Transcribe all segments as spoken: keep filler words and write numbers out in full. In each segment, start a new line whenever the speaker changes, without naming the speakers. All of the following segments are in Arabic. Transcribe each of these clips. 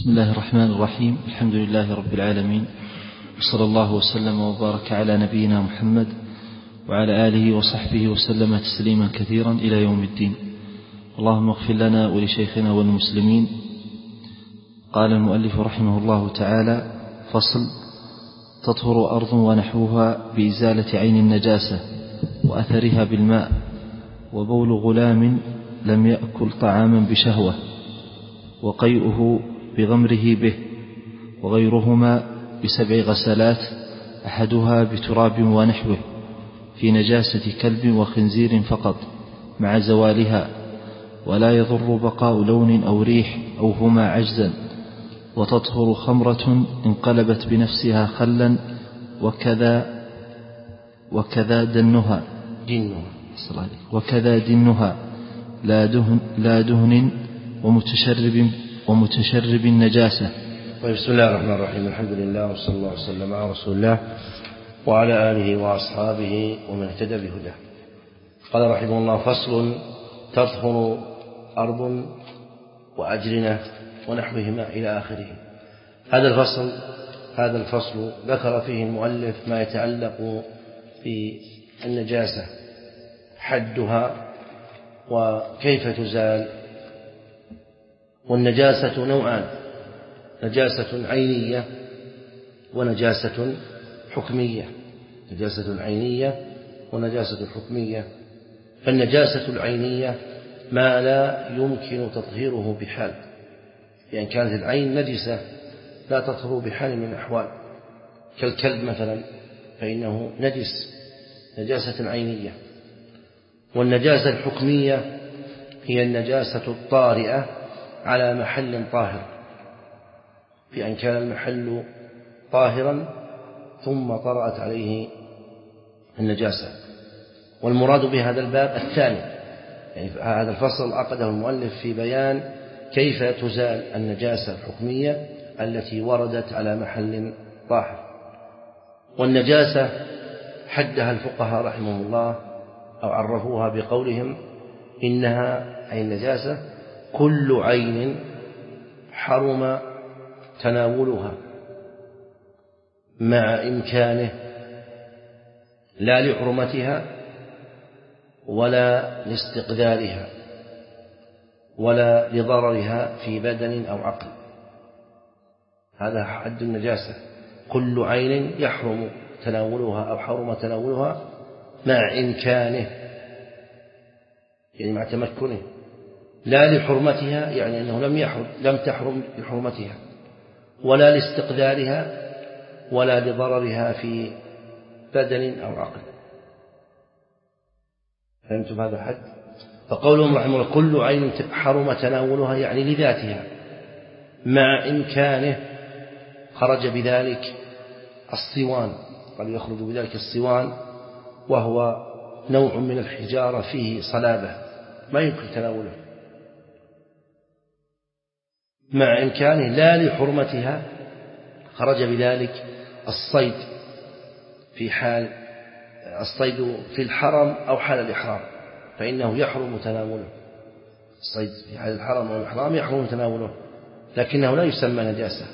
بسم الله الرحمن الرحيم. الحمد لله رب العالمين، وصلى الله وسلم وبارك على نبينا محمد وعلى آله وصحبه وسلم تسليما كثيرا إلى يوم الدين. اللهم اغفر لنا ولشيخنا والمسلمين. قال المؤلف رحمه الله تعالى: فصل: تطهر أرض ونحوها بإزالة عين النجاسة وأثرها بالماء، وبول غلام لم يأكل طعاما بشهوة، وقيئه بغمره به، وغيرهما بسبع غسلات، أحدها بتراب ونحوه في نجاسة كلب وخنزير فقط مع زوالها، ولا يضر بقاء لون أو ريح أو هما عجزا. وتطهر خمرة انقلبت بنفسها خلا، وكذا وكذا دنها وكذا دنها لا دهن, لا دهن ومتشرب ومتشرب النجاسة.
بسم الله الرحمن الرحيم. الحمد لله وصلى الله وسلم على رسول الله وعلى آله وأصحابه ومن اهتدى بهداه. قال رحمه الله: فصل: تطهر أرض وأجرنة ونحوهما إلى آخره. هذا الفصل هذا الفصل ذكر فيه المؤلف ما يتعلق بالنجاسة، حدها وكيف تزال. والنجاسة نوعان: نجاسة عينية ونجاسة حكمية. نجاسة عينية ونجاسة حكمية. فالنجاسة العينية ما لا يمكن تطهيره بحال، يعني كانت العين نجسة لا تطهر بحال من الأحوال، كالكلب مثلا فإنه نجس نجاسة عينية. والنجاسة الحكمية هي النجاسة الطارئة على محل طاهر، في أن كان المحل طاهرا ثم طرأت عليه النجاسة. والمراد بهذا الباب الثاني، يعني هذا الفصل عقده المؤلف في بيان كيف تزال النجاسة الحكمية التي وردت على محل طاهر. والنجاسة حدها الفقهاء رحمهم الله أو عرفوها بقولهم: إنها أي النجاسة كل عين حرم تناولها مع إمكانه، لا لحرمتها ولا لاستقذارها ولا لضررها في بدن أو عقل. هذا حد النجاسة: كل عين يحرم تناولها أو حرم تناولها مع إمكانه، يعني مع تمكنه، لا لحرمتها يعني أنه لم يحرم لم تحرم لحرمتها، ولا لاستقذارها ولا لضررها في بدن أو عقل. فهمتم هذا الحد؟ فقولهم رحمه الله كل عين حرم تناولها يعني لذاتها مع إمكانه، خرج بذلك الصوان، قال يخرج بذلك الصوان، وهو نوع من الحجارة فيه صلابة ما يمكن تناوله، مع إمكانه لا لحرمتها. خرج بذلك الصيد في حال الصيد في الحرم أو حال الإحرام، فإنه يحرم تناوله. الصيد في حال الحرم أو الإحرام يحرم تناوله، لكنه لا يسمى نجاسة.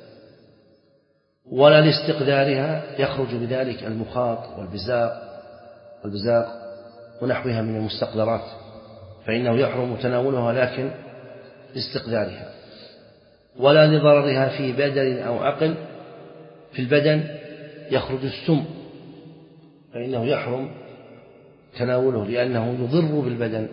ولا لاستقذارها، يخرج بذلك المخاط والبزاق والبزاق ونحوها من المستقذرات، فإنه يحرم تناولها لكن لاستقذارها. ولا لضررها في بدن أو عقل، في البدن يخرج السم، فإنه يحرم تناوله لأنه يضر بالبدن.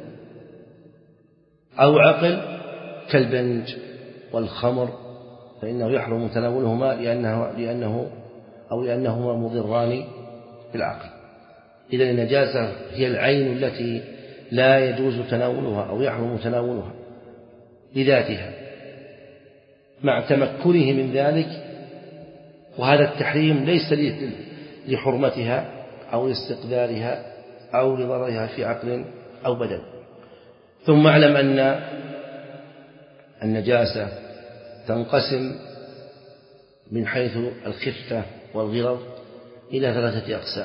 أو عقل كالبنج والخمر، فإنه يحرم تناولهما لأنه, لأنه أو لأنهما مضران بالعقل. إذن النجاسة هي العين التي لا يجوز تناولها أو يحرم تناولها لذاتها مع تمكنه من ذلك، وهذا التحريم ليس لحرمتها أو لاستقذارها أو لضررها في عقل أو بدن. ثم اعلم أن النجاسة تنقسم من حيث الخفة والغلظ إلى ثلاثة أقسام.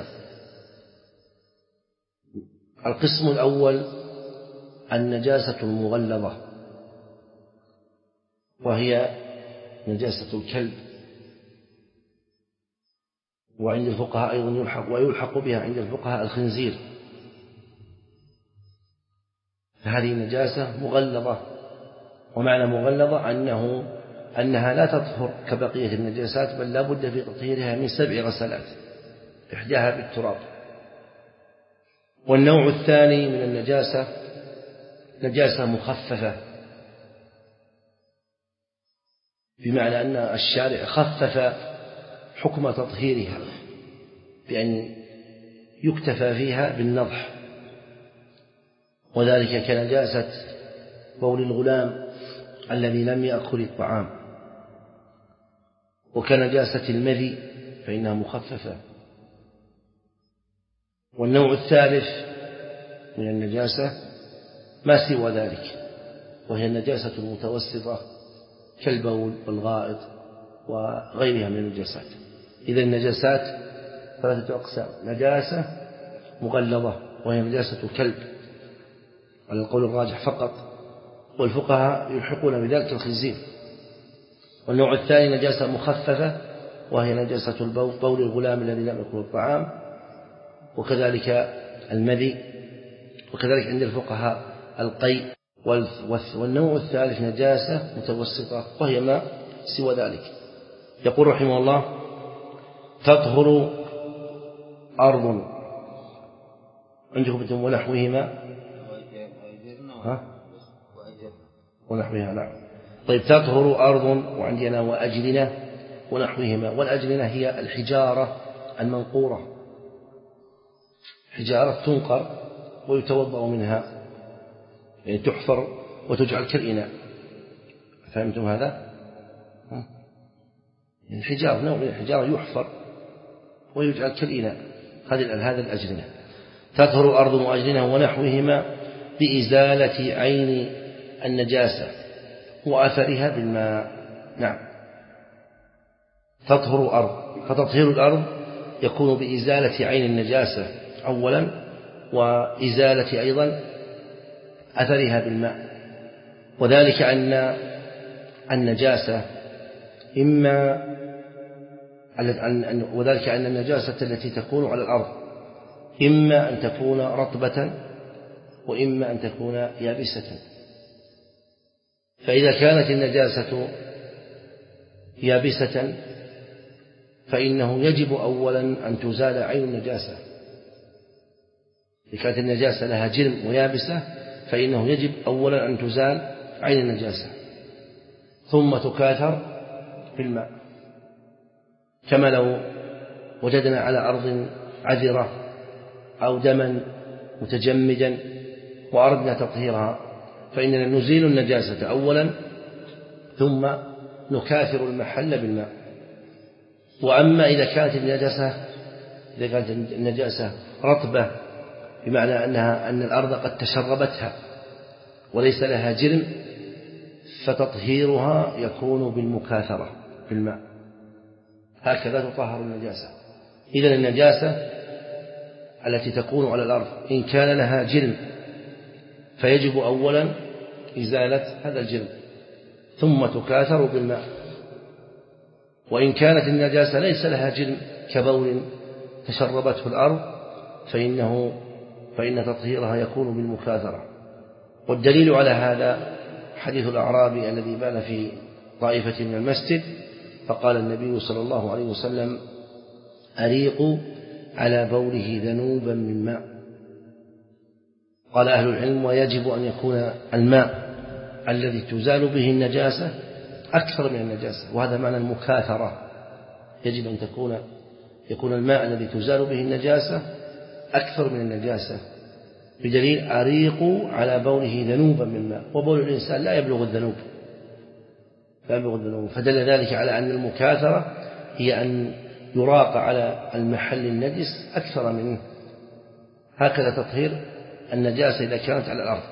القسم الأول النجاسة المغلظة، وهي نجاسة الكلب، وعند الفقهاء أيضا يلحق ويلحق بها عند الفقهاء الخنزير، فهذه نجاسة مغلظة. ومعنى مغلظة أنه أنها لا تطهر كبقية النجاسات، بل لا بد في تطهيرها من سبع غسلات إحداها بالتراب. والنوع الثاني من النجاسة نجاسة مخففة، بمعنى أن الشارع خفف حكم تطهيرها بأن يكتفى فيها بالنضح، وذلك كنجاسة بول الغلام الذي لم يأكل الطعام، وكنجاسة المذي فإنها مخففة. والنوع الثالث من النجاسة ما سوى ذلك، وهي النجاسة المتوسطة كالبول والغائط وغيرها من النجاسات. إذا النجاسات ثلاثة أقسام: نجاسة مغلظة وهي نجاسة الكلب على القول الراجح فقط، والفقهاء يلحقون بذلك الخنزير. والنوع الثاني نجاسة مخففة وهي نجاسة البول، بول الغلام الذي لم يأكل الطعام، وكذلك المذي، وكذلك عند الفقهاء القيء. والنوع الثالث نجاسة متوسطة وهي ما سوى ذلك. يقول رحمه الله: تطهر أرض عندكم ونحوهما ها؟ ونحوها. نعم. طيب، تطهر أرض وعندنا وأجلنا ونحوهما. والأجلنا هي الحجارة المنقورة، حجارة تنقر ويتوضأ منها، يعني تحفر وتجعل كالإناء. فهمتم هذا؟ الحجارة نوع من الحجارة يحفر ويجعل كالإناء، هذه هذا الأجلنا. تطهر أرض وأجلنا ونحوهما بإزالة عين النجاسة وأثرها بالماء. نعم. تطهر أرض، فتطهير الأرض يكون بإزالة عين النجاسة أولا، وإزالة أيضا أثرها بالماء. وذلك أن النجاسة إما وذلك أن النجاسة التي تكون على الأرض إما أن تكون رطبة وإما أن تكون يابسة. فإذا كانت النجاسة يابسة فإنه يجب أولا أن تزال عين النجاسة. إذا كانت النجاسة لها جرم ويابسة فإنه يجب أولا أن تزال عين النجاسة، ثم تكاثر في الماء، كما لو وجدنا على أرض عذرة أو دما متجمدا وأردنا تطهيرها، فإننا نزيل النجاسة أولا ثم نكاثر المحل بالماء. وأما إذا كانت النجاسة إذا كانت النجاسة رطبة، بمعنى أنها أن الأرض قد تشربتها وليس لها جرم، فتطهيرها يكون بالمكاثرة بالماء. هكذا تطهر النجاسة. إذن النجاسة التي تكون على الأرض إن كان لها جرم فيجب أولا إزالة هذا الجرم ثم تكاثر بالماء. وإن كانت النجاسة ليس لها جرم كبول تشربته الأرض فإنه فإن تطهيرها يكون بالمكاثرة. والدليل على هذا حديث الأعرابي الذي بال في طائفة من المسجد فقال النبي صلى الله عليه وسلم: أريقوا على بوله ذنوبا من ماء. قال أهل العلم: ويجب أن يكون الماء الذي تزال به النجاسة أكثر من النجاسة، وهذا معنى المكاثرة. يجب أن تكون يكون الماء الذي تزال به النجاسة أكثر من النجاسة، بدليل أريقوا على بوله ذنوبا من ماء. وبول الإنسان لا يبلغ الذنوب لا يبلغ الذنوب فدل ذلك على أن المكاثرة هي أن يراق على المحل النجس أكثر منه. هكذا تطهير النجاسة إذا كانت على الأرض.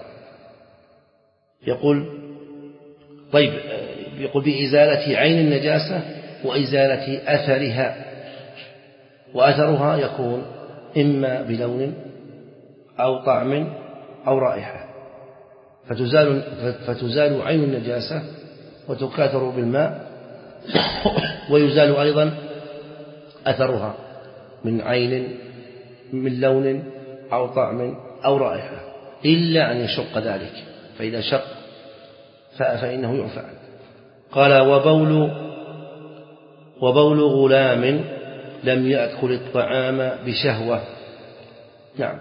يقول طيب يقول بإزالة عين النجاسة وإزالة أثرها. وأثرها يكون إما بلون أو طعم أو رائحة، فتزال, فتزال عين النجاسة وتكاثر بالماء ويزال أيضا أثرها من عين من لون أو طعم أو رائحة إلا أن يشق ذلك، فإذا شق فإنه يعفى عنه. قال وبول وبول غلام لم يأكل الطعام بشهوة. نعم،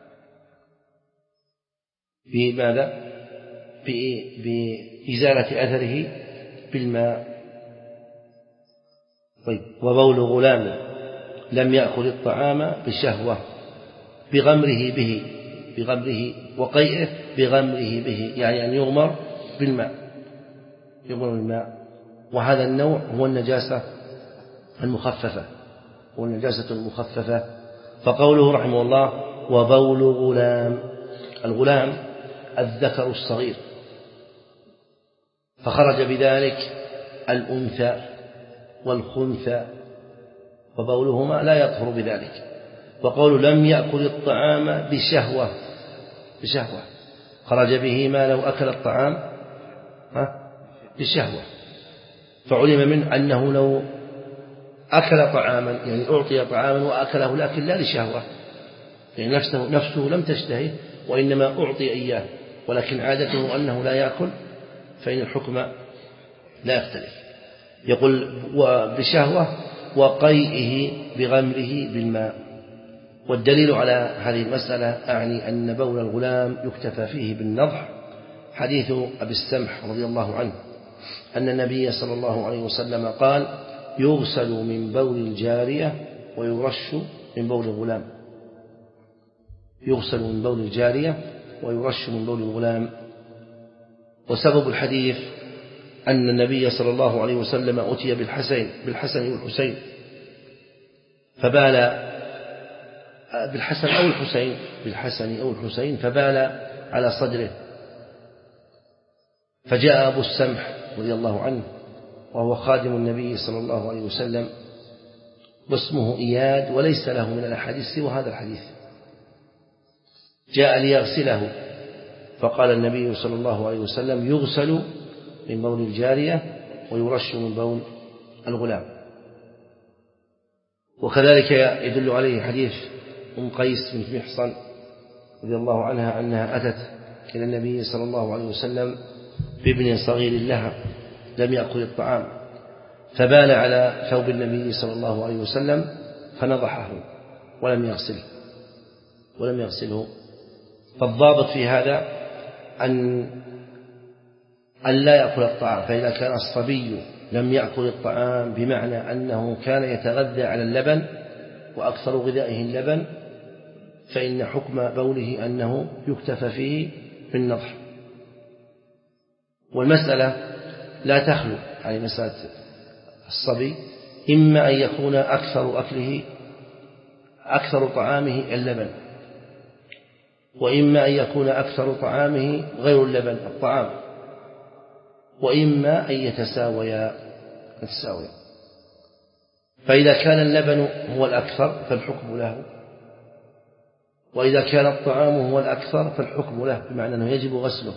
بماذا؟ بإزالة أثره بالماء. طيب، وبول غلام لم يأكل الطعام بشهوة بغمره به بغمره وقيئه بغمره به، يعني أن يغمر بالماء يغمر بالماء وهذا النوع هو النجاسة المخففة هو النجاسة المخففة. فقوله رحمه الله وبول غلام، الغلام الذكر الصغير، فخرج بذلك الأنثى والخنثى وبولهما لا يطهر بذلك. وقول لم يأكل الطعام بشهوة بشهوة خرج به ما لو أكل الطعام بشهوة، فعلم منه أنه لو أكل طعاما يعني أعطي طعاما وأكله لكن لا لشهوة، يعني نفسه, نفسه لم تشتهي وإنما أعطي إياه، ولكن عادته أنه لا يأكل، فإن الحكم لا يختلف. يقول بشهوة وقيئه بغمره بالماء. والدليل على هذه المسألة أعني أن بول الغلام يكتفى فيه بالنضح حديث أبي السمح رضي الله عنه أن النبي صلى الله عليه وسلم قال يغسل من بول الجارية ويرش من بول الغلام يغسل من بول الجارية ويرش من بول الغلام. وسبب الحديث أن النبي صلى الله عليه وسلم أتي بالحسن بالحسن والحسين فبال بالحسن أو الحسين بالحسن أو الحسين فبال على صدره، فجاء أبو السمح رضي الله عنه وهو خادم النبي صلى الله عليه وسلم واسمه إياد وليس له من الأحاديث سوى هذا الحديث، جاء ليغسله فقال النبي صلى الله عليه وسلم يغسل من بول الجارية ويرش من بول الغلام. وكذلك يدل عليه حديث أم قيس بنت محصن رضي الله عنها أنها أتت إلى النبي صلى الله عليه وسلم بابن صغير لها لم يأكل الطعام فبال على ثوب النبي صلى الله عليه وسلم فنضحه ولم يغسله ولم يغسله. فالضابط في هذا أن أن لا يأكل الطعام، فإذا كان الصبي لم يأكل الطعام بمعنى أنه كان يتغذى على اللبن وأكثر غذائه اللبن، فإن حكم بوله أنه يكتفى فيه بالنضح. والمسألة لا تخلو يعني مسألة الصبي إما أن يكون أكثر أكله أكثر طعامه اللبن، وإما أن يكون أكثر طعامه غير اللبن الطعام، وإما أن يتساويا يتساويا. فإذا كان اللبن هو الأكثر فالحكم له، وإذا كان الطعام هو الأكثر فالحكم له بمعنى أنه يجب غسله.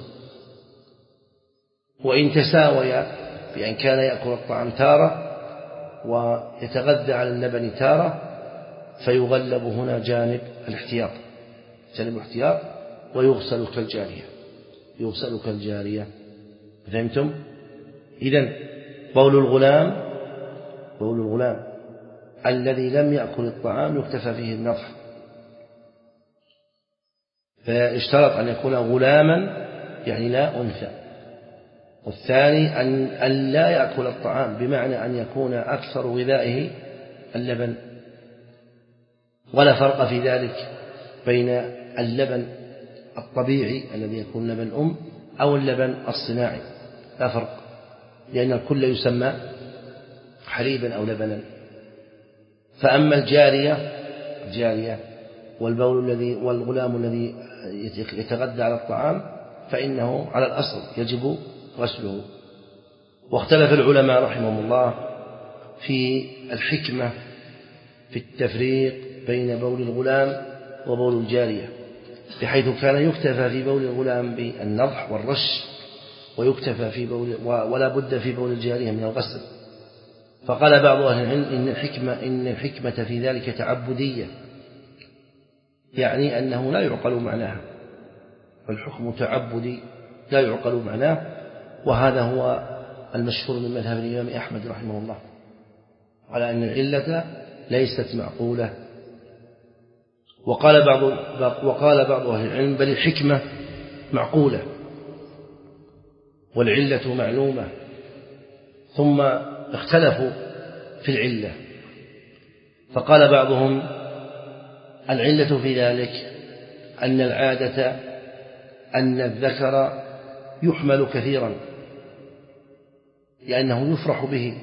وإن تساويا بأن كان يأكل الطعام تارة ويتغذى على اللبن تارة فيغلب هنا جانب الاحتياط جانب الاحتياط ويغسل كالجارية يغسل كالجارية. فهمتم؟ إذن بول الغلام بول الغلام الذي لم يأكل الطعام يكتفى فيه النضح، فاشترط أن يكون غلاما يعني لا أنثى. والثاني أن, أن لا يأكل الطعام بمعنى أن يكون أكثر غذائه اللبن، ولا فرق في ذلك بين اللبن الطبيعي الذي يكون لبن أم أو اللبن الصناعي، لا فرق، لأن الكل يسمى حليبا أو لبنا. فأما الجارية الجارية والبول الذي والغلام الذي يتغذى على الطعام فإنه على الأصل يجب غسله. واختلف العلماء رحمهم الله في الحكمة في التفريق بين بول الغلام وبول الجارية، بحيث كان يكتفى في بول الغلام بالنضح والرش ويكتفى في بول ولا بد في بول الجارية من الغسل، فقال بعض أهل العلم إن الحكمة, إن الحكمة في ذلك تعبدية، يعني أنه لا يعقل معناها، فالحكم تعبدي لا يعقل معناه، وهذا هو المشهور من مذهب الإمام أحمد رحمه الله على أن العلة ليست معقولة. وقال بعض وقال بعض أهل العلم بل الحكمة معقولة والعلة معلومة، ثم اختلفوا في العلة، فقال بعضهم العلة في ذلك أن العادة أن الذكر يحمل كثيرا لأنه يفرح به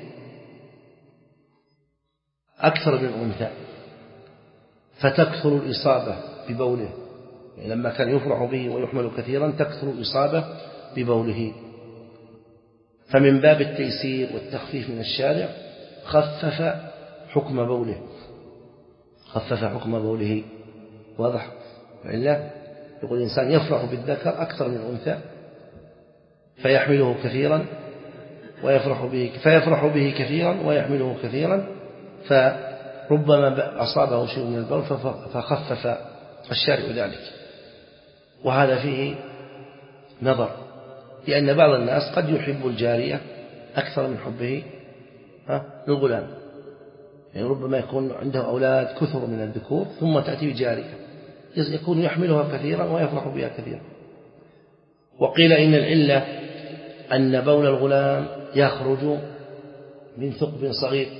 أكثر من الأنثى، فتكثر الإصابة ببوله، يعني لما كان يفرح به ويحمل كثيرا تكثر الإصابة ببوله، فمن باب التيسير والتخفيف من الشارع خفف حكم بوله خفف حكم بوله واضح. وإلا يقول الإنسان يفرح بالذكر أكثر من الأنثى فيحمله كثيرا ويفرح به فيفرح به كثيرا ويحمله كثيرا، فربما أصابه شيء من البول فخفف الشارع ذلك. وهذا فيه نظر، لأن بعض الناس قد يحب الجارية أكثر من حبه للغلام، يعني ربما يكون عنده أولاد كثر من الذكور ثم تأتي جارية يكون يحملها كثيرا ويفرح بها كثيرا. وقيل إن العلة أن بول الغلام يخرج من ثقب صغير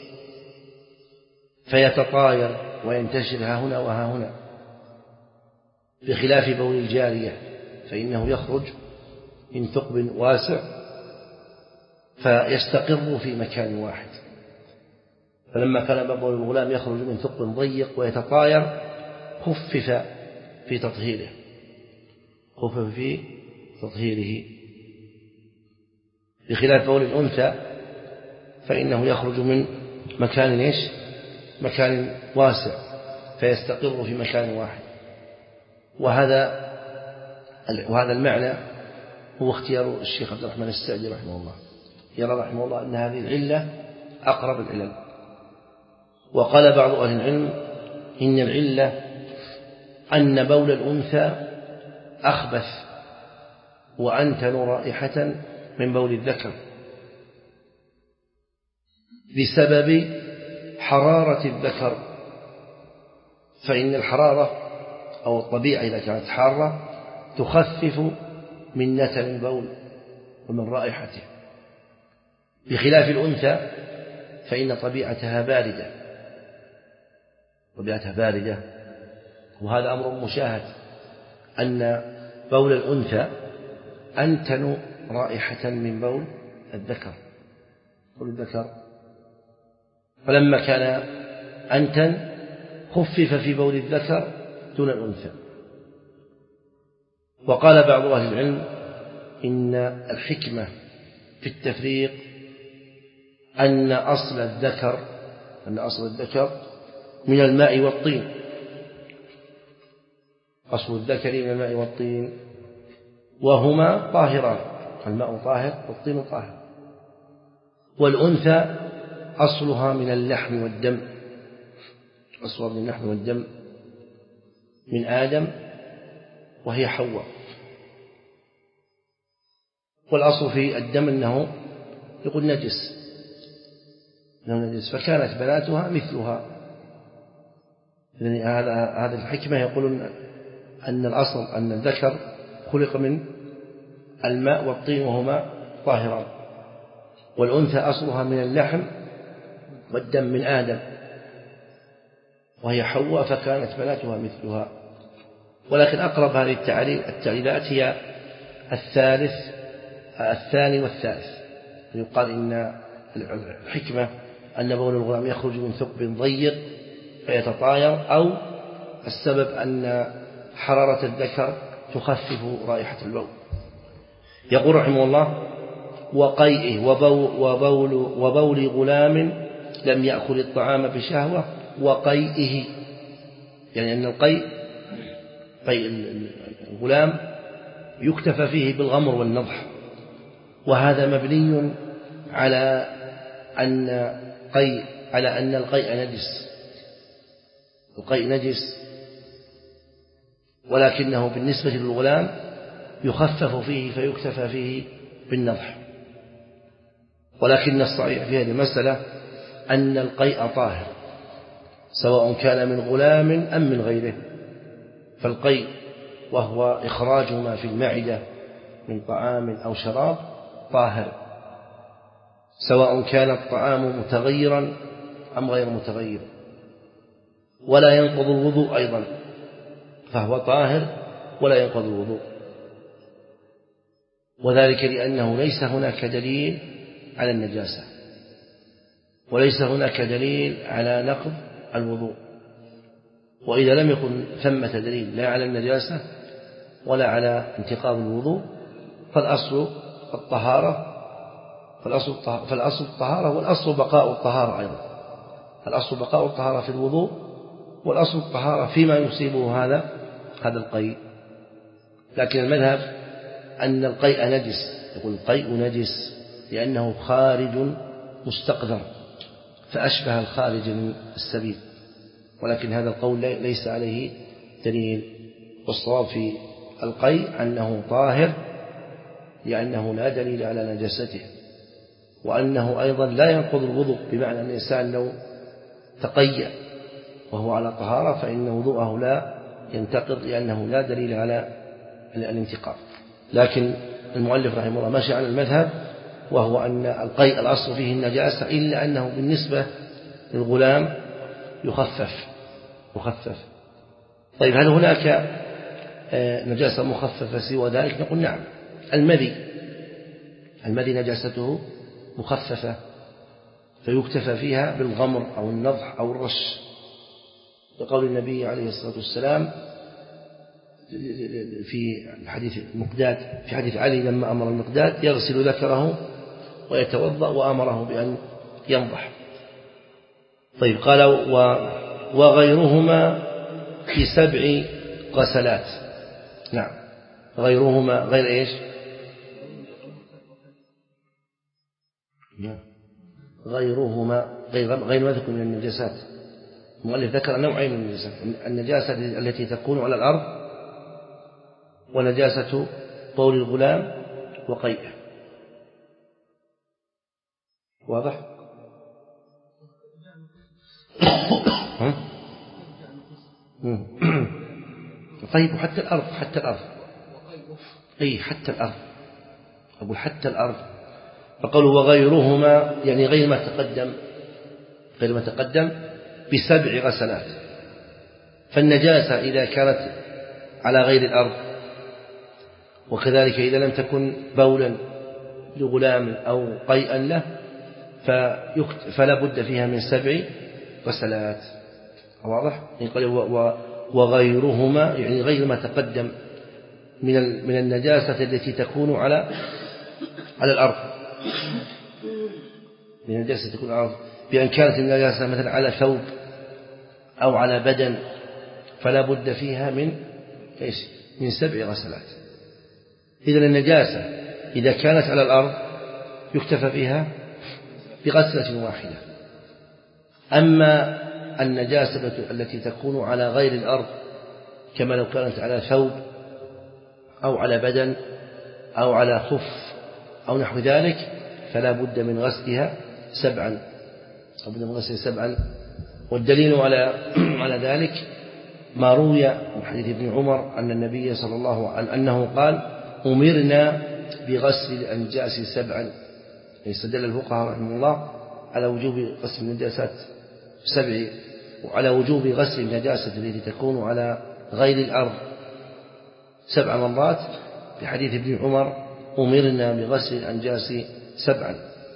فيتطاير وينتشر ها هنا وها هنا، بخلاف بول الجارية فإنه يخرج من ثقب واسع فيستقر في مكان واحد. فلما كان بول الغلام يخرج من ثقب ضيق ويتطاير خفف في تطهيره خفف في تطهيره بخلاف بول الأنثى فإنه يخرج من مكان إيش مكان واسع فيستقر في مكان واحد. وهذا وهذا المعنى هو اختيار الشيخ عبد الرحمن السعدي رحمه الله، يرى رحمه الله أن هذه العلة أقرب العلل. وقال بعض أهل العلم إن العلة أن بول الأنثى أخبث وأنتن رائحة من بول الذكر بسبب حرارة الذكر، فإن الحرارة أو الطبيعة إذا كانت حارة تخفف من نتن البول ومن رائحته، بخلاف الأنثى فإن طبيعتها باردة طبيعتها باردة وهذا أمر مشاهد أن بول الأنثى أنتن رائحة من بول الذكر بول الذكر فلما كان أنتن خفف في بول الذكر دون الأنثى. وقال بعض أهل العلم إن الحكمة في التفريق أن أصل الذكر أن أصل الذكر من الماء والطين أصل الذكر من الماء والطين وهما طاهران، الماء طاهر والطين طاهر، والأنثى أصلها من اللحم والدم أصلها من اللحم والدم من آدم وهي حواء، والأصل في الدم أنه يقول نجس أنه نجس فكانت بناتها مثلها. هذا الحكمة يقولون أن الأصل أن الذكر خلق من الماء والطين وهما طاهران، والأنثى أصلها من اللحم والدم من آدم وهي حواء فكانت بناتها مثلها. ولكن أقرب هذه التعليلات هي الثالث الثاني والثالث، يقال إن الحكمة أن بول الغلام يخرج من ثقب ضيق فيتطاير، أو السبب أن حرارة الذكر تخفف رائحة البول. يقول رحمه الله وقيئه وبول, وبول غلام لم يأكل الطعام بشهوة وقيئه، يعني أن القيء قيء الغلام يكتفى فيه بالغمر والنضح، وهذا مبني على أن قيء على أن القيء نجس، القيء نجس، ولكنه بالنسبة للغلام يخفف فيه فيكتفى فيه بالنضح. ولكن الصحيح في هذه المسألة أن القيء طاهر سواء كان من غلام أم من غيره، فالقيء وهو إخراج ما في المعدة من طعام أو شراب طاهر، سواء كان الطعام متغيرا أم غير متغير، ولا ينقض الوضوء أيضا، فهو طاهر ولا ينقض الوضوء، وذلك لأنه ليس هناك دليل على النجاسة، وليس هناك دليل على نقض الوضوء. وإذا لم يكن ثمة دليل لا على النجاسة ولا على انتقاض الوضوء فالأصل الطهارة، فالأصل الطهارة, فالأصل الطهارة والأصل بقاء الطهارة أيضا، الأصل بقاء الطهارة في الوضوء، والأصل الطهارة فيما يصيبه هذا هذا القيء. لكن المذهب أن القيء نجس، يقول القيء نجس لأنه خارج مستقذر فأشبه الخارج من السبيل، ولكن هذا القول ليس عليه دليل، والصواب في القيء أنه طاهر لأنه لا دليل على نجاسته، وأنه أيضا لا ينقض الوضوء، بمعنى أن الإنسان لو تقيأ وهو على طهارة فإن وضوءه لا ينتقض لأنه لا دليل على الانتقاض. لكن المؤلف رحمه الله ماشي على المذهب، وهو أن القيء الأصل فيه النجاسة، إلا أنه بالنسبة للغلام يخفف مخفف. طيب هل هناك نجاسة مخففة سوى ذلك؟ نقول نعم، المذي المذي نجاسته مخففة فيكتفى فيها بالغمر أو النضح أو الرش، لقول النبي عليه الصلاة والسلام في حديث المقداد في حديث علي لما أمر المقداد يغسل ذكره ويتوضأ وأمره بأن ينضح. طيب قال وغيرهما في سبع غسلات. نعم، غيرهما غير إيش؟ غيرهما غير غير ما ذكر من النجاسات. المؤلف ذكر نوعين من النجاسات: النجاسة التي تكون على الأرض، ونجاسة بول الغلام وقيئه. واضح؟ طيب حتى الأرض حتى الأرض أي حتى الأرض أقول حتى الأرض. فقالوا وغيرهما يعني غير ما تقدم غير ما تقدم بسبع غسلات. فالنجاسة إذا كانت على غير الأرض، وكذلك إذا لم تكن بولا لغلام أو قيئا له فلا بد فيها من سبع غسلات. واضح؟ يعني وغيرهما يعني غير ما تقدم من من النجاسة التي تكون على على الأرض، من النجاسة تكون على الأرض، بأن كانت النجاسة مثلا على ثوب أو على بدن فلا بد فيها من إيش؟ من سبع غسلات. إذن النجاسة إذا كانت على الأرض يكتفى فيها بغسلة واحدة. أما النجاسة التي تكون على غير الأرض كما لو كانت على ثوب أو على بدن أو على خف أو نحو ذلك فلا بد من غسلها سبعا لا بد من غسلها سبعا. والدليل على على ذلك ما روي من حديث ابن عمر أن النبي صلى الله عليه وسلم أنه قال أمرنا بغسل الأنجاس سبعا. يستدل الفقهاء رحمه الله على وجوب غسل النجاسات سبع، وعلى وجوب غسل النجاسة التي تكون على غير الأرض سبع مرات بحديث ابن عمر أمرنا بغسل الأنجاس سبعا.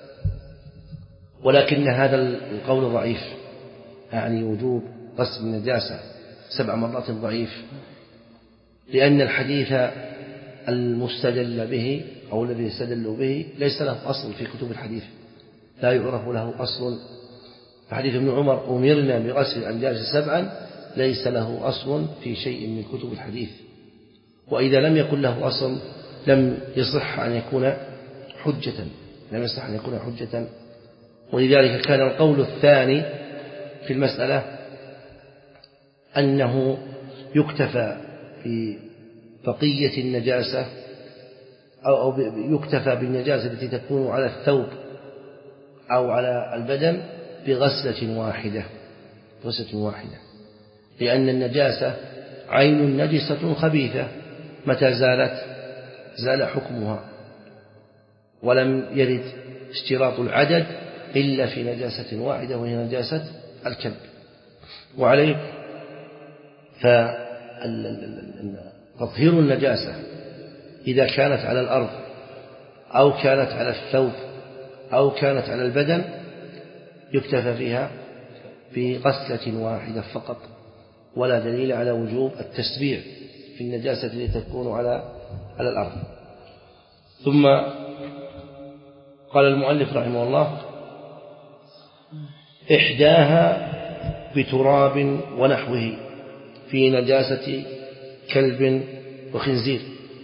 ولكن هذا القول ضعيف، يعني وجوب غسل النجاسة سبع مرات ضعيف، لأن الحديث المستدل به أو الذي استدلوا به ليس له أصل في كتب الحديث، لا يعرف له أصل. فحديث ابن عمر أمرنا بغسل الأنجاس سبعا ليس له أصل في شيء من كتب الحديث، وإذا لم يكن له أصل لم يصح أن يكون حجة لم يصح أن يكون حجة. ولذلك كان القول الثاني في المسألة أنه يكتفى ببقية النجاسة أو يكتفى بالنجاسة التي تكون على الثوب أو على البدن بغسلة واحدة غسلة واحدة لأن النجاسة عين نجسة خبيثة، متى زالت زال حكمها، ولم يرد اشتراط العدد إلا في نجاسة واحدة وهي نجاسة الكلب. وعليه فتطهير النجاسة إذا كانت على الأرض أو كانت على الثوب أو كانت على البدن يكتفى فيها بغسلة واحدة فقط، ولا دليل على وجوب التسبيع في النجاسة التي تكون على على الأرض. ثم قال المؤلف رحمه الله: إحداها بتراب ونحوه في نجاسة كلب وخنزير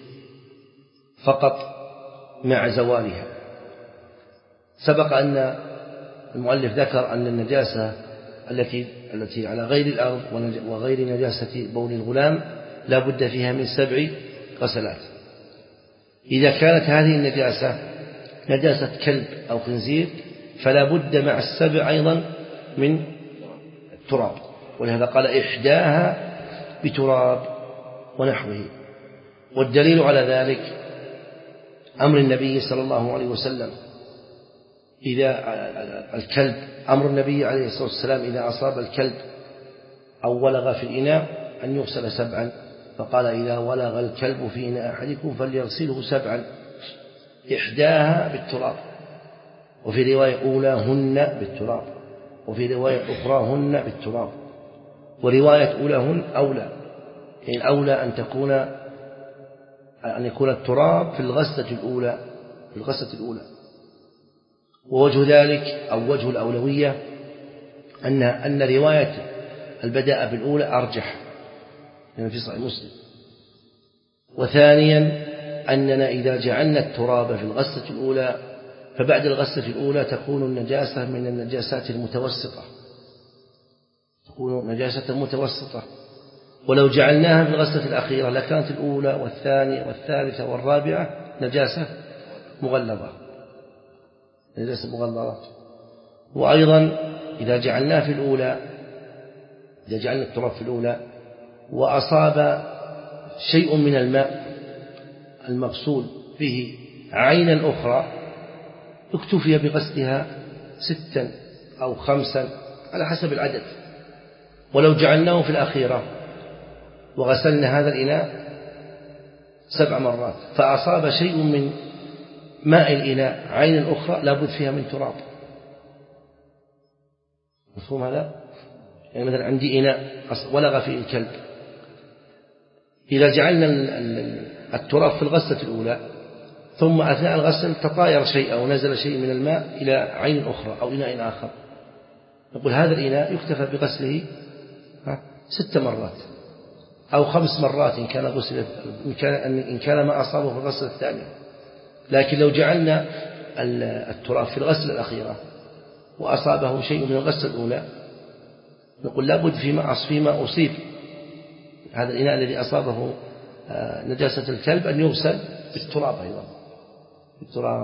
فقط مع زوالها. سبق أن المؤلف ذكر أن النجاسة التي التي على غير الأرض وغير نجاسة بول الغلام لا بد فيها من سبع غسلات. إذا كانت هذه النجاسة نجاسة كلب أو خنزير فلا بد مع السبع أيضا من التراب، ولهذا قال إحداها بتراب ونحوه. والدليل على ذلك أمر النبي صلى الله عليه وسلم إذا الكلب أمر النبي عليه الصلاة والسلام إذا أصاب الكلب أو ولغ في الإناء أن يغسل سبعا، فقال: إذا ولغ الكلب في إناء أحدكم فليغسله سبعا، إحداها بالتراب، وفي رواية أولاهن بالتراب، وفي رواية أخراهن بالتراب، ورواية أولاهن أولى، يعني أولى أن تكون أن يكون التراب في الغسلة الأولى في الغسلة الأولى. ووجه ذلك أو وجه الأولوية أن أن رواية البداء بالأولى أرجح لأن في صحيح مسلم. وثانيا أننا إذا جعلنا التراب في الغسلة الأولى فبعد الغسلة الأولى تكون النجاسة من النجاسات المتوسطة تكون نجاسة متوسطة، ولو جعلناها في الغسلة الأخيرة لكانت الأولى والثانية والثالثة والرابعة نجاسة مغلظة نجاسة مغلظة. وأيضا إذا جعلناه في الأولى إذا جعلنا التراب في الأولى وأصاب شيء من الماء المغسول به عينا أخرى اكتفي بغسلها ستا أو خمسا على حسب العدد. ولو جعلناه في الأخيرة وغسلنا هذا الإناء سبع مرات فأصاب شيء من ماء الإناء عين أخرى لابد فيها من تراب. مفهوم هذا؟ يعني مثلا عندي إناء ولغ فيه الكلب، إذا جعلنا التراب في الغسلة الأولى ثم أثناء الغسل تطاير شيء أو نزل شيء من الماء إلى عين أخرى أو إناء آخر، نقول هذا الإناء يكتفى بغسله ست مرات أو خمس مرات إن كان غسل إن كان إن كان ما أصابه في الغسلة الثانية. لكن لو جعلنا التراب في الغسلة الأخيرة وأصابه شيء من الغسلة الأولى نقول لابد فيما فيما أصيب هذا الإناء الذي أصابه نجاسة الكلب أن يغسل بالتراب أيضا بالتراب.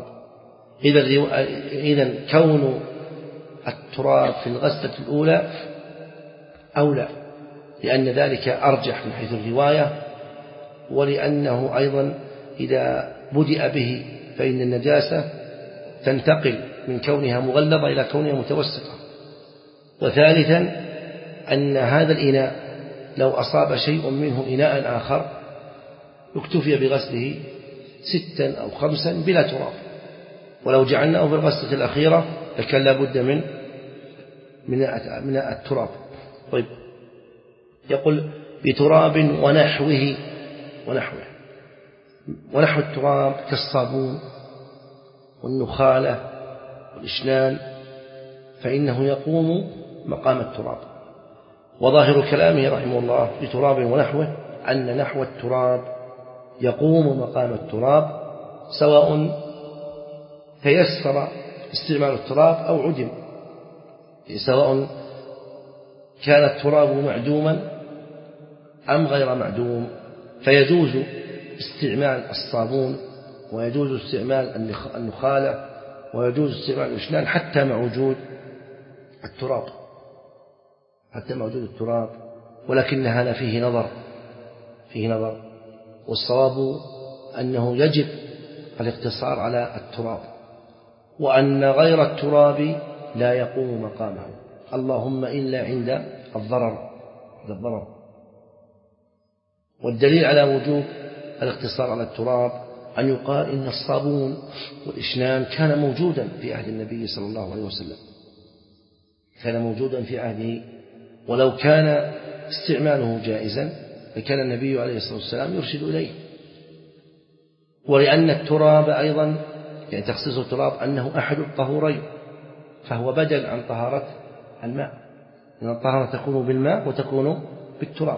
إذا كون التراب في الغسلة الأولى أولى لأن ذلك أرجح من حيث الرواية، ولأنه أيضا إذا بدأ به فإن النجاسة تنتقل من كونها مغلظة إلى كونها متوسطة. وثالثا أن هذا الإناء لو أصاب شيء منه إناء آخر اكتفي بغسله ستا أو خمسا بلا تراب، ولو جعلناه في الغسلة الأخيرة لكان لابد من من التراب. طيب يقول بتراب ونحوه ونحوه ونحو التراب كالصابون والنخالة والإشنان فإنه يقوم مقام التراب. وظاهر كلامه رحمه الله بتراب ونحوه أن نحو التراب يقوم مقام التراب سواء تيسر استعمال التراب أو عدم، سواء كان التراب معدوما أم غير معدوم، فيجوز استعمال الصابون ويجوز استعمال النخالة ويجوز استعمال الإشنان حتى مع وجود التراب حتى مع وجود التراب ولكن هذا فيه نظر فيه نظر والصواب أنه يجب الاقتصار على التراب، وأن غير التراب لا يقوم مقامه، اللهم إلا عند الضرر الضرر والدليل على وجوب الاقتصار على التراب أن يقال إن الصابون والإشنان كان موجودا في عهد النبي صلى الله عليه وسلم كان موجودا في عهده، ولو كان استعماله جائزا لكان النبي عليه الصلاة والسلام يرشد إليه. ولأن التراب أيضا يعني تخصيص التراب أنه أحد الطهورين، فهو بدل عن طهارة الماء، لأن الطهارة تكون بالماء وتكون بالتراب.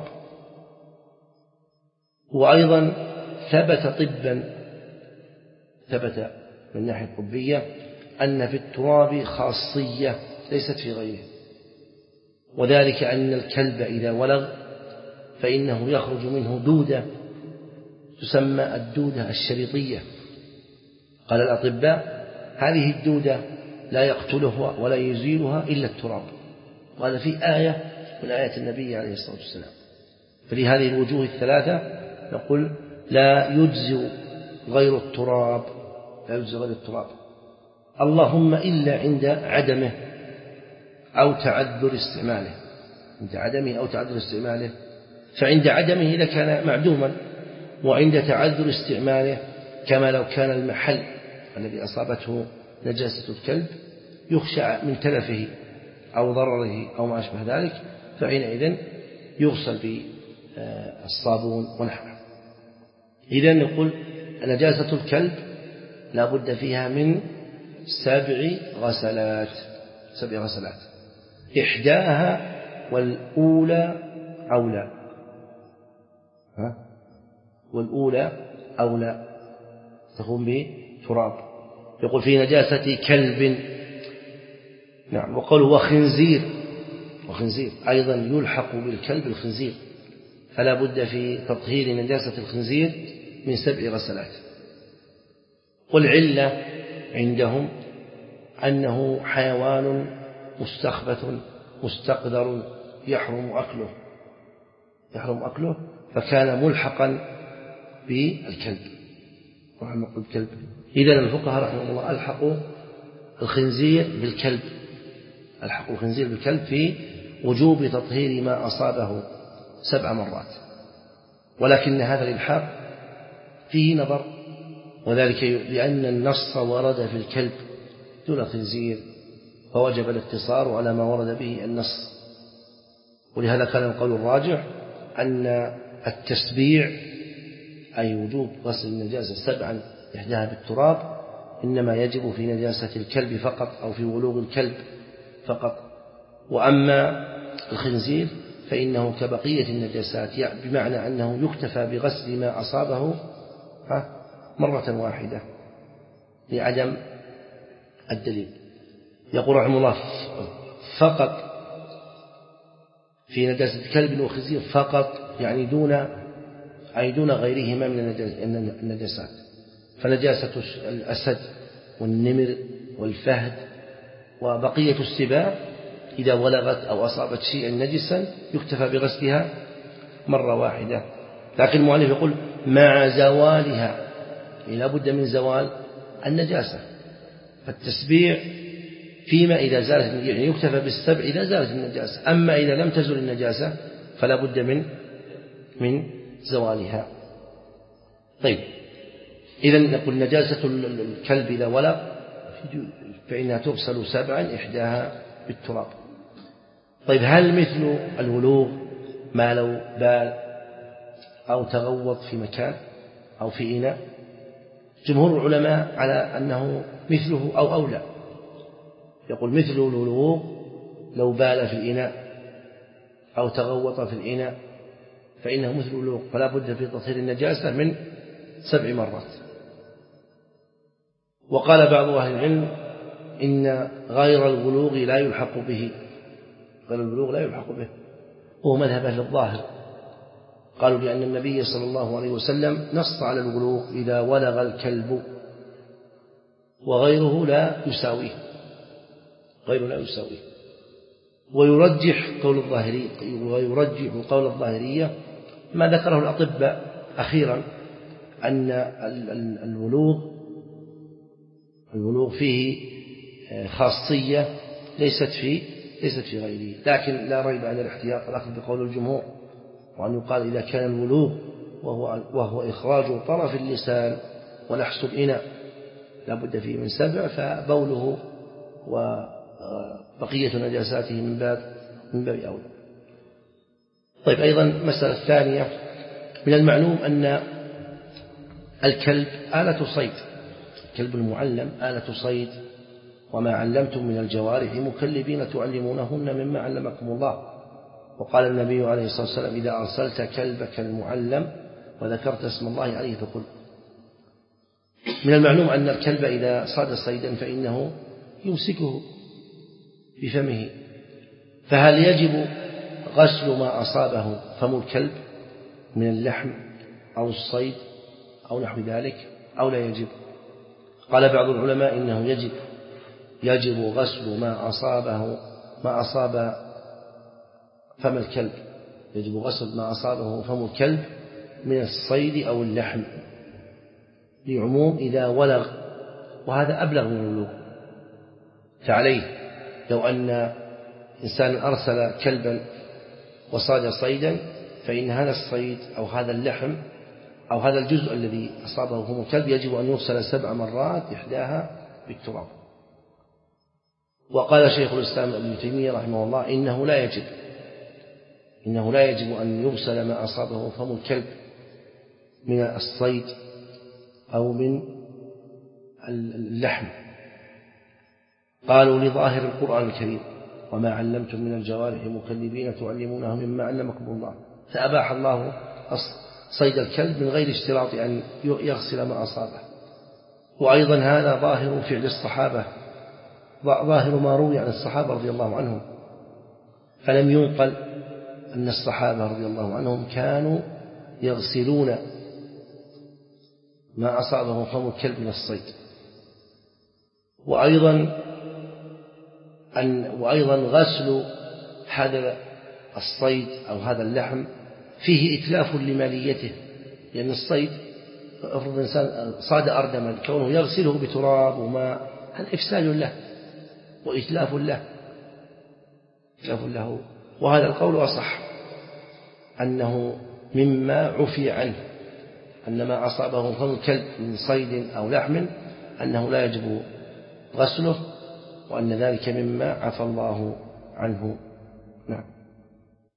وأيضا ثبت طبا ثبت من الناحية الطبية أن في التراب خاصية ليست في غيره، وذلك أن الكلب إذا ولغ فإنه يخرج منه دودة تسمى الدودة الشريطية. قال الأطباء هذه الدودة لا يقتلها ولا يزيلها إلا التراب، وهذا في آية من آيات النبي عليه الصلاة والسلام. فلهذه الوجوه الثلاثة نقول لا يجزي غير التراب لا يجزي غير التراب اللهم إلا عند عدمه أو تعذر استعماله عند عدمه أو تعذر استعماله فعند عدمه إذا كان معدوما، وعند تعذر استعماله كما لو كان المحل الذي أصابته نجاسة الكلب يخشى من تلفه أو ضرره أو ما أشبه ذلك، فحينئذ يغسل بالصابون ونحوه. إذا نقول نجاسة الكلب لا بد فيها من سبع غسلات سبع غسلات إحداها والأولى أولى ها والأولى أولى تكون بتراب. يقول في نجاسة كلب نعم، وقال وخنزير وخنزير أيضا يلحق بالكلب الخنزير، فلا بد في تطهير نجاسة الخنزير من سبع غسلات. والعلة عندهم أنه حيوان مستخبث مستقذر يحرم أكله يحرم أكله فكان ملحقا بالكلب رحمه الكلب. إذن الفقهاء رحمه الله ألحقوا الخنزير بالكلب ألحقوا الخنزير بالكلب في وجوب تطهير ما أصابه سبع مرات، ولكن هذا الإلحاق فيه نظر، وذلك لأن النص ورد في الكلب دون الخنزير فوجب الاقتصار على ما ورد به النص. ولهذا كان القول الراجح أن التسبيع أي وجوب غسل النجاسة سبعا إحداها بالتراب إنما يجب في نجاسة الكلب فقط أو في ولوغ الكلب فقط، وأما الخنزير فإنه كبقية النجاسات، يعني بمعنى أنه يكتفى بغسل ما أصابه مرة واحدة لعدم الدليل. يقول رحمه الله فقط في نجاسة كلب وخنزير فقط، يعني دون أي دون غيرهما من النجاسات. فنجاسة الأسد والنمر والفهد وبقية السباع إذا ولغت أو أصابت شيئا نجسا يكتفى بغسلها مرة واحدة. لكن المؤلف يقول مع زوالها، لا بد من زوال النجاسة. فالتسبيع فيما إذا زالت يعني يكتفى بالسبع إذا زالت النجاسة، أما إذا لم تزل النجاسة فلا بد من من زوالها. طيب إذا نقول نجاسة الكلب إذا ولغ فإنها تغسل سبعا إحداها بالتراب. طيب هل مثل الولوغ ما لو بال أو تغوط في مكان أو في إناء؟ جمهور العلماء على أنه مثله أو أولى. يقول مثل الولوغ لو بال في الإناء أو تغوط في الإناء فإنه مثل الولوغ، فلا بد في تطهير النجاسة من سبع مرات. وقال بعض أهل العلم إن غير البلوغ لا يلحق به، غير البلوغ لا يلحق به، وهو مذهب أهل الظاهر. قالوا بأن النبي صلى الله عليه وسلم نص على البلوغ إذا ولغ الكلب، وغيره لا يساويه، غيره لا يساويه. ويرجح قول الظاهري ويرجح قول الظاهرية ما ذكره الأطباء أخيرا، أن البلوغ البلوغ فيه خاصية ليست في ليست في غيره، لكن لا ريب أن الاحتياط الأخذ بقول الجمهور، وأن يقال إذا كان البلوغ وهو, وهو إخراج طرف اللسان ولحس الإناء لا بد فيه من سبع، فبوله وبقية نجاساته من باب من باب أولى. طيب، أيضا مسألة ثانية، من المعلوم أن الكلب آلة صيد، الكلب المعلم آلة صيد، وما علمتم من الجوارح مكلبين تعلمونهن مما علمكم الله. وقال النبي عليه الصلاة والسلام إذا أرسلت كلبك المعلم وذكرت اسم الله عليه فكل. من المعلوم أن الكلب إذا صاد صيدا فإنه يمسكه بفمه، فهل يجب غسل ما أصابه فم الكلب من اللحم أو الصيد أو نحو ذلك أو لا يجب؟ قال بعض العلماء إنه يجب يجب غسل ما أصابه ما أصاب فم الكلب، يجب غسل ما أصابه فم الكلب من الصيد أو اللحم، لعموم إذا ولغ، وهذا أبلغ من البلوغ. فعليه لو أن إنسان أرسل كلبا وصاد صيدا، فإن هذا الصيد أو هذا اللحم أو هذا الجزء الذي أصابه فم الكلب يجب أن يغسل سبع مرات، إحداها بالتراب. وقال شيخ الإسلام ابن تيمية رحمه الله إنه لا يجب إنه لا يجب أن يغسل ما أصابه فم الكلب من الصيد أو من اللحم. قالوا لظاهر القرآن الكريم وما علمتم من الجوارح مكلبين تعلمونه مما علمكم الله، فأباح الله صيد الكلب من غير اشتراط أن يغسل ما أصابه. وأيضا هذا ظاهر فعل الصحابة، ظاهر ما روي عن الصحابة رضي الله عنهم، فلم ينقل أن الصحابة رضي الله عنهم كانوا يغسلون ما أصابه فم الكلب من الصيد. وأيضا أن وأيضا غسل هذا الصيد أو هذا اللحم فيه إتلاف لماليته، لأن الصيد افرض إنسان صاد أردما، كونه يغسله بتراب وماء هذا إفساد له وإتلاف له إتلاف له. وهذا القول أصح، أنه مما عفي عنه، أن ما أصابه فم الكلب من صيد أو لحم أنه لا يجب غسله، وأن ذلك مما عفى الله عنه. نعم.